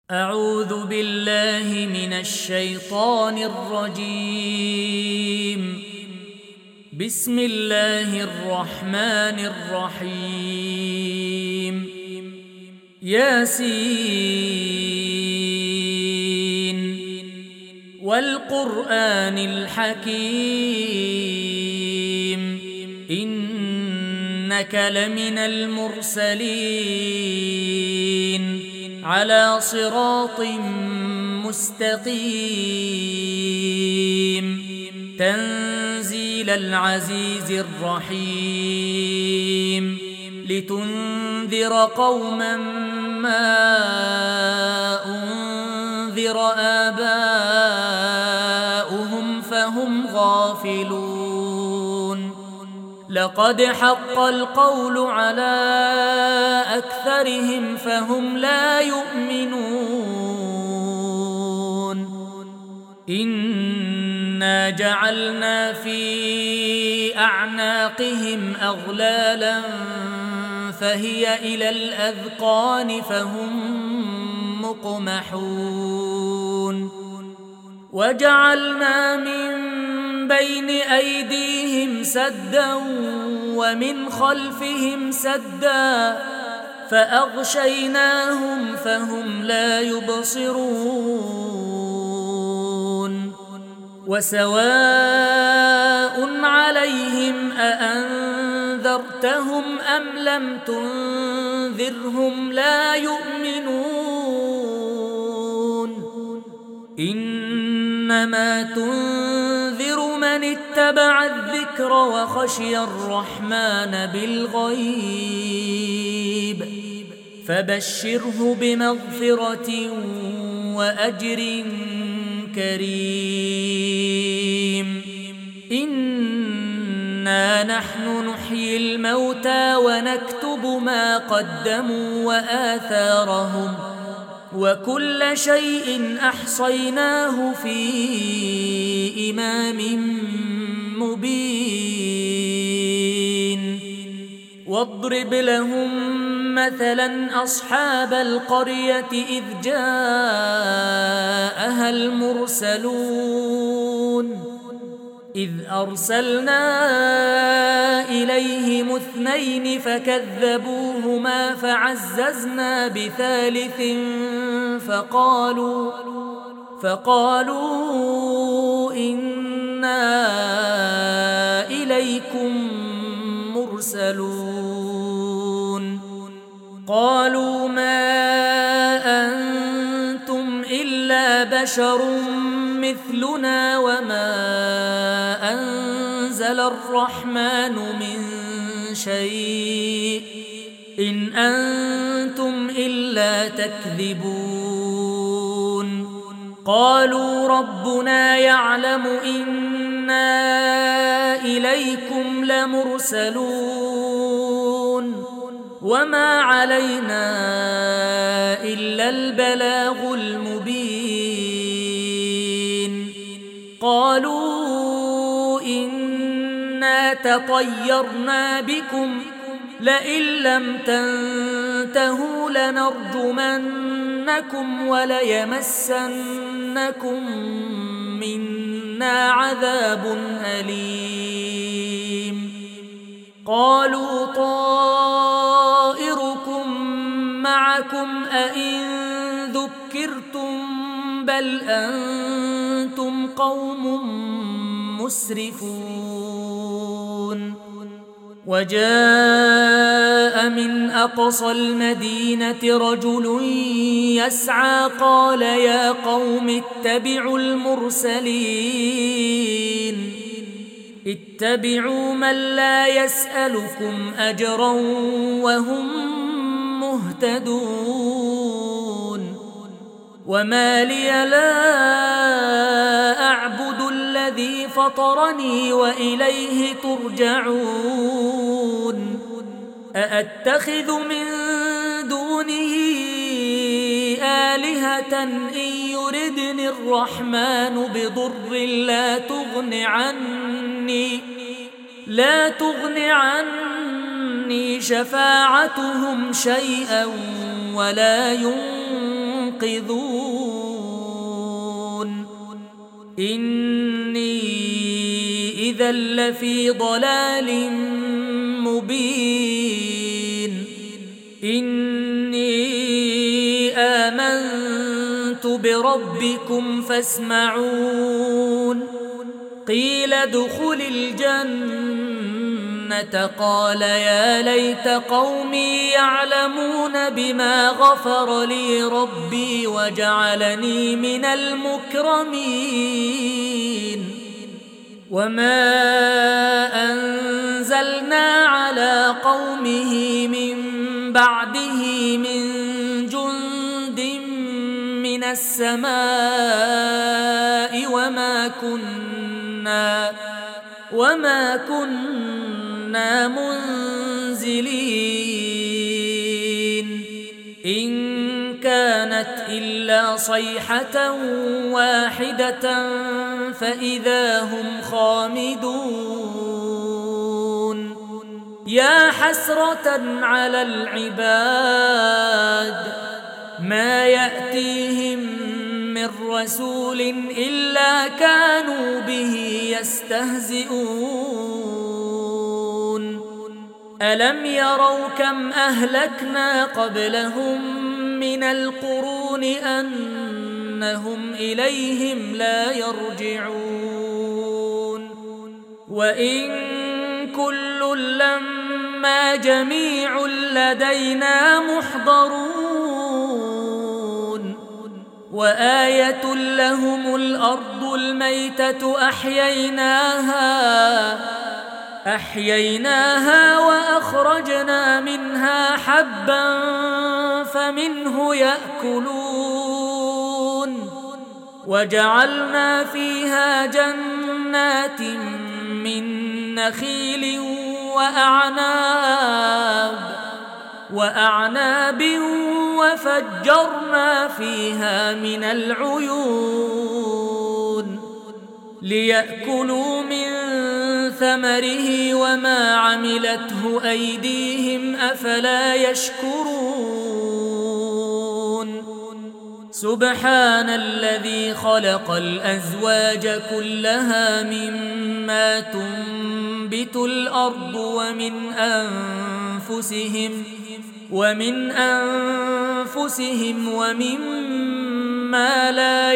أعوذ بالله من الشيطان الرجيم. بسم الله الرحمن الرحيم. ياسين والقرآن الحكيم إنك لمن المرسلين على صراط مستقيم تنزيل العزيز الرحيم لتنذر قوما ما أنذر آباؤهم فهم غافلون. لقد حق القول على أكثرهم فهم لا يؤمنون. إنا جعلنا في أعناقهم أغلالا فهي إلى الأذقان فهم مقمحون. وجعلنا من بين أيديهم سدا ومن خلفهم سدا فأغشيناهم فهم لا يبصرون. وسواء عليهم أأنذرتهم أم لم تنذرهم لا يؤمنون. إنما تنذر من اتبع الذكر وخشي الرحمن بالغيب فبشره بمغفرة وأجر كريم. إنا نحن نحيي الموتى ونكتب ما قدموا وآثارهم وكل شيء أحصيناه في إمام مبين. واضرب لهم مثلا أصحاب القرية إذ جاءها المرسلون إذ أرسلنا إليهم 2 فكذبوهما فعززنا بثالث فقالوا إنا إليكم مرسلون. قالوا ما أنتم إلا بشر مثلنا وما أنزل الرحمن من شيء إن أنتم إلا تكذبون. قالوا ربنا يعلم إنا إليكم لمرسلون وما علينا إلا البلاغ المبين. قالوا إنا تطيرنا بكم لئن لم تنتهوا لنرجمنكم وليمسنكم منا عذاب أليم. قالوا طائركم معكم أئن ذكرتم بل أنتم قوم مسرفون. وجاء من أقصى المدينة رجل يسعى قال يا قوم اتبعوا المرسلين اتبعوا من لا يسألكم أجرا وهم مهتدون. وما لي لا أعبد الذي فطرني وإليه ترجعون. أأتخذ من دونه آلهة إن يردني الرحمن بضر لا تغن عني شفاعتهم شيئا ولا ينقذون. ينقذون إني إذا لفي ضلال مبين إني آمنت بربكم فاسمعون قيل ادخل الجنة قال يا ليت قومي يعلمون بما غفر لي ربي وجعلني من المكرمين وما أنزلنا على قومه من بعده من جند من السماء وما كنا منزلين إن كانت إلا صيحة واحدة فإذا هم خامدون يا حسرة على العباد ما يأتيهم من رسول إلا كانوا به يستهزئون ألم يروا كم أهلكنا قبلهم من القرون أنهم إليهم لا يرجعون وإن كل لما جميع لدينا محضرون وآية لهم الأرض الميتة أحييناها وأخرجنا منها حبا فمنه يأكلون وجعلنا فيها جنات من نخيل وأعناب وفجرنا فيها من العيون ليأكلوا من ثمره وما عملته أيديهم أفلا يشكرون سبحان الذي خلق الأزواج كلها مما تنبت الأرض ومن أنفسهم ومما لا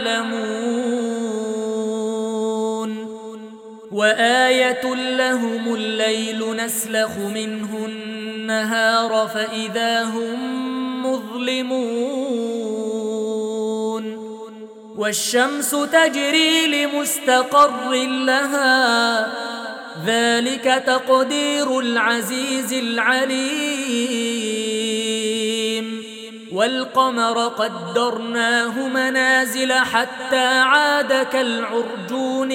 يعلمون وآية لهم الليل نسلخ منه النهار فإذا هم مظلمون والشمس تجري لمستقر لها ذلك تقدير العزيز العليم والقمر قدرناه منازل حتى عاد كالعرجون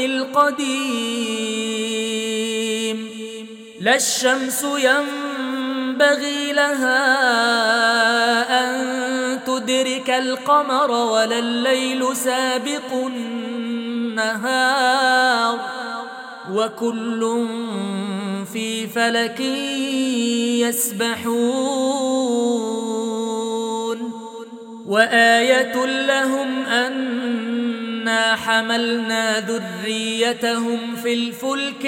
القديم لا الشمس ينبغي لها أن تدرك القمر ولا الليل سابق النهار وكل في فلك يسبحون وآية لهم أنا حملنا ذريتهم في الفلك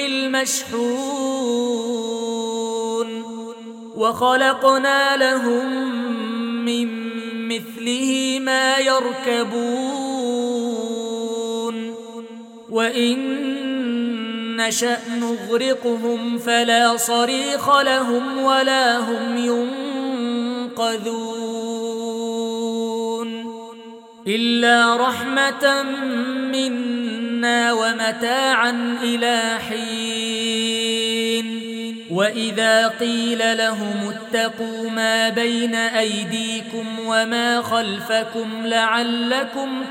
المشحون وخلقنا لهم من مثله ما يركبون وإن نشأ نغرقهم فلا صريخ لهم ولا هم ينقذون إلا رحمة منا ومتاعا إلى حين وإذا قيل لهم اتقوا ما بين أيديكم وما خلفكم لعلكم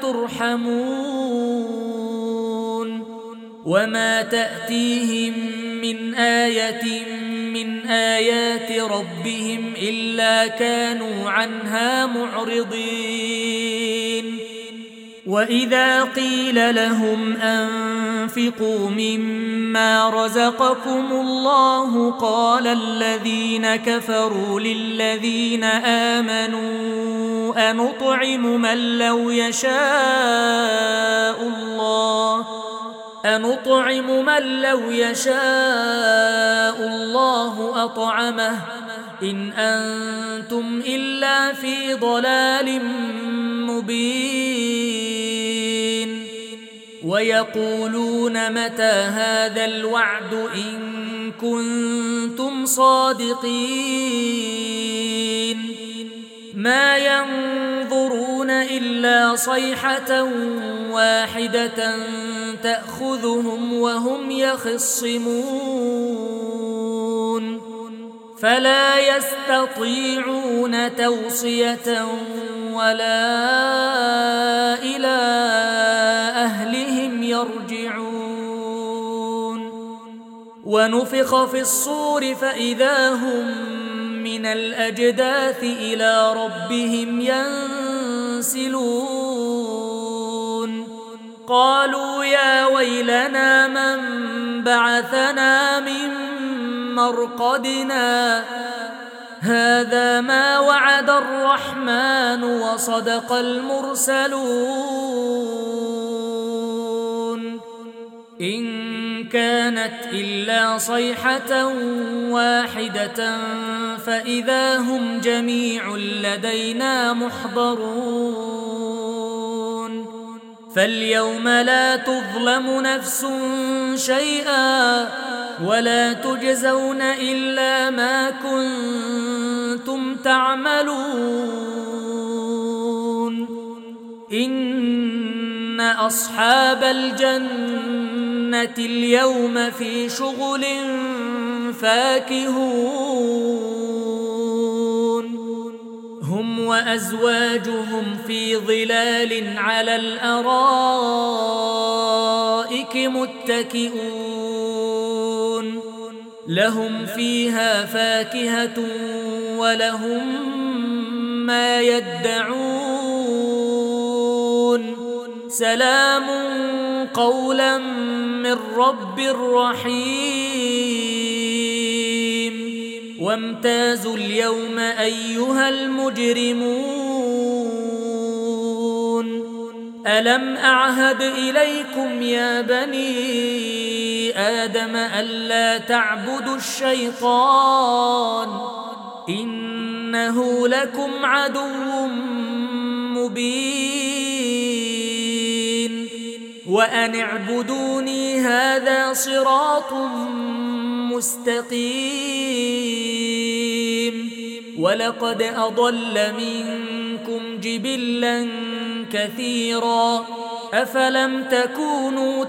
ترحمون وما تأتيهم من آية من آيات ربهم إلا كانوا عنها معرضين وإذا قيل لهم أنفقوا مما رزقكم الله قال الذين كفروا للذين آمنوا أنطعم من لو يشاء الله أطعمه إن أنتم إلا في ضلال مبين ويقولون متى هذا الوعد إن كنتم صادقين ما ينظرون إلا صيحة واحدة تأخذهم وهم يخصمون فلا يستطيعون توصية ولا إلى أهلهم يرجعون ونفخ في الصور فإذا هم من الأجداث إلى ربهم ينسلون قالوا يا ويلنا من بعثنا من مرقدنا هذا ما وعد الرحمن وصدق المرسلون إن كانت إلا صيحة واحدة فإذا هم جميع لدينا محضرون فاليوم لا تظلم نفس شيئا ولا تجزون إلا ما كنتم تعملون إن أصحاب الجنة اليوم في شغل فاكهون هم وأزواجهم في ظلال على الأرائك متكئون لهم فيها فاكهة ولهم ما يدعون سلام قولا من رب رحيم وامتازوا اليوم أيها المجرمون ألم أعهد إليكم يا بني آدم ألا تعبدوا الشيطان إنه لكم عدو مبين وأن اعبدوني هذا صراط مستقيم ولقد أضل منكم جبلا كثيرا أفلم تكونوا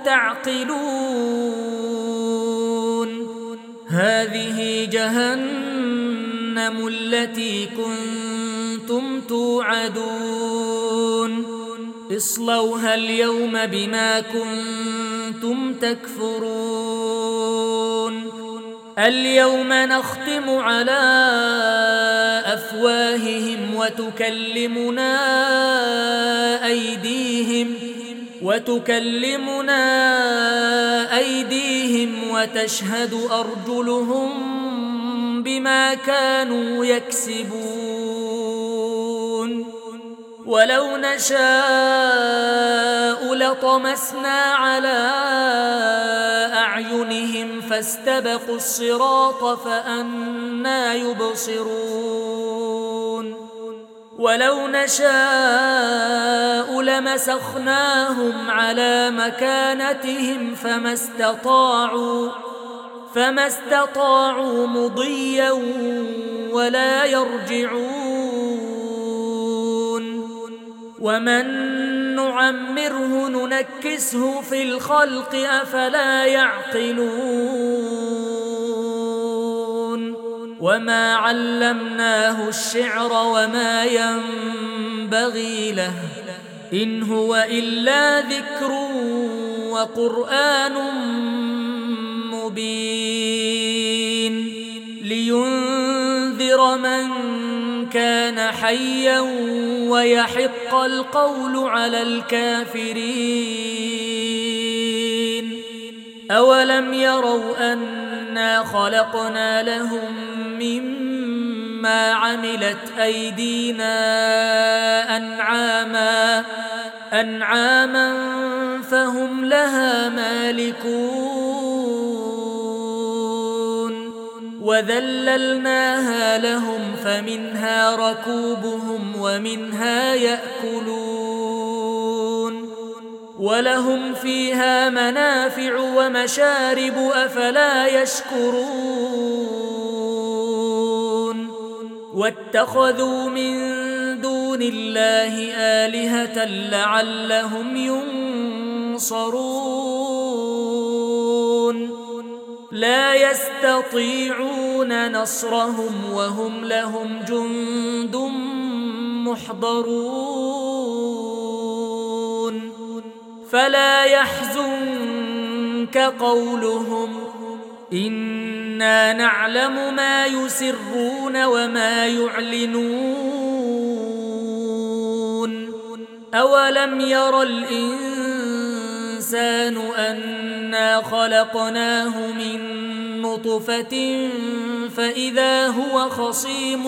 تعقلون هذه جهنم التي كنتم توعدون اصلوها اليوم بما كنتم تكفرون اليوم نختم على أفواههم وتكلمنا أيديهم وتشهد أرجلهم بما كانوا يكسبون ولو نشاء لطمسنا على أعينهم فاستبقوا الصراط فأنى يبصرون ولو نشاء لمسخناهم على مكانتهم فما استطاعوا مضيا ولا يرجعون ومن نعمره ننكسه في الخلق أفلا يعقلون وما علمناه الشعر وما ينبغي له إن هو إلا ذكر وقرآن مبين لينذر من كان حيا ويحق القول على الكافرين أولم يروا أنا خلقنا لهم مما عملت أيدينا أنعاما فهم لها مالكون وذللناها لهم فمنها ركوبهم ومنها يأكلون ولهم فيها منافع ومشارب أفلا يشكرون واتخذوا من دون الله آلهة لعلهم ينصرون لا يستطيعون نصرهم وهم لهم جند محضرون فلا يحزنك قولهم إنا نعلم ما يسرون وما يعلنون أولم ير الإنسان أنا خلقناه من نطفة فإذا هو خصيم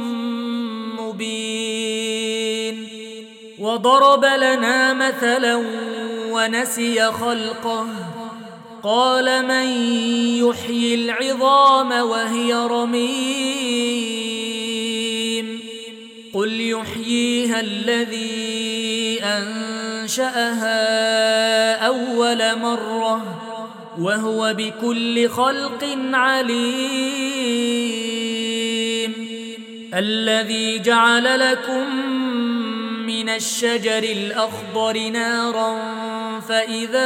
مبين وضرب لنا مثلا ونسي خلقه قال من يحيي العظام وهي رميم قل يحييها الذي أنشأها أول مرة وهو بكل خلق عليم الذي جعل لكم من الشجر الأخضر نارا فإذا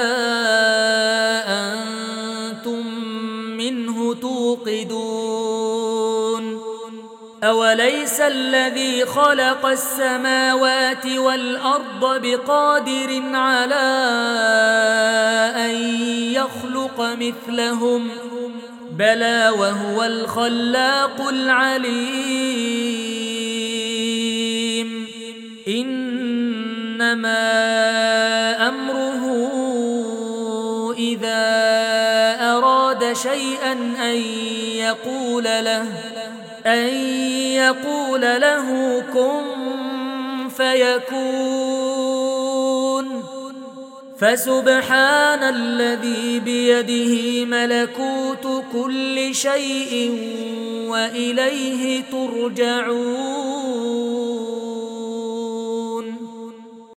أنتم منه توقدون أوليس الذي خلق السماوات والأرض بقادر على أن يخلق مثلهم بلى وهو الخلاق العليم إنما أمره إذا أراد شيئا أن يقول له كن فيكون فسبحان الذي بيده ملكوت كل شيء وإليه ترجعون.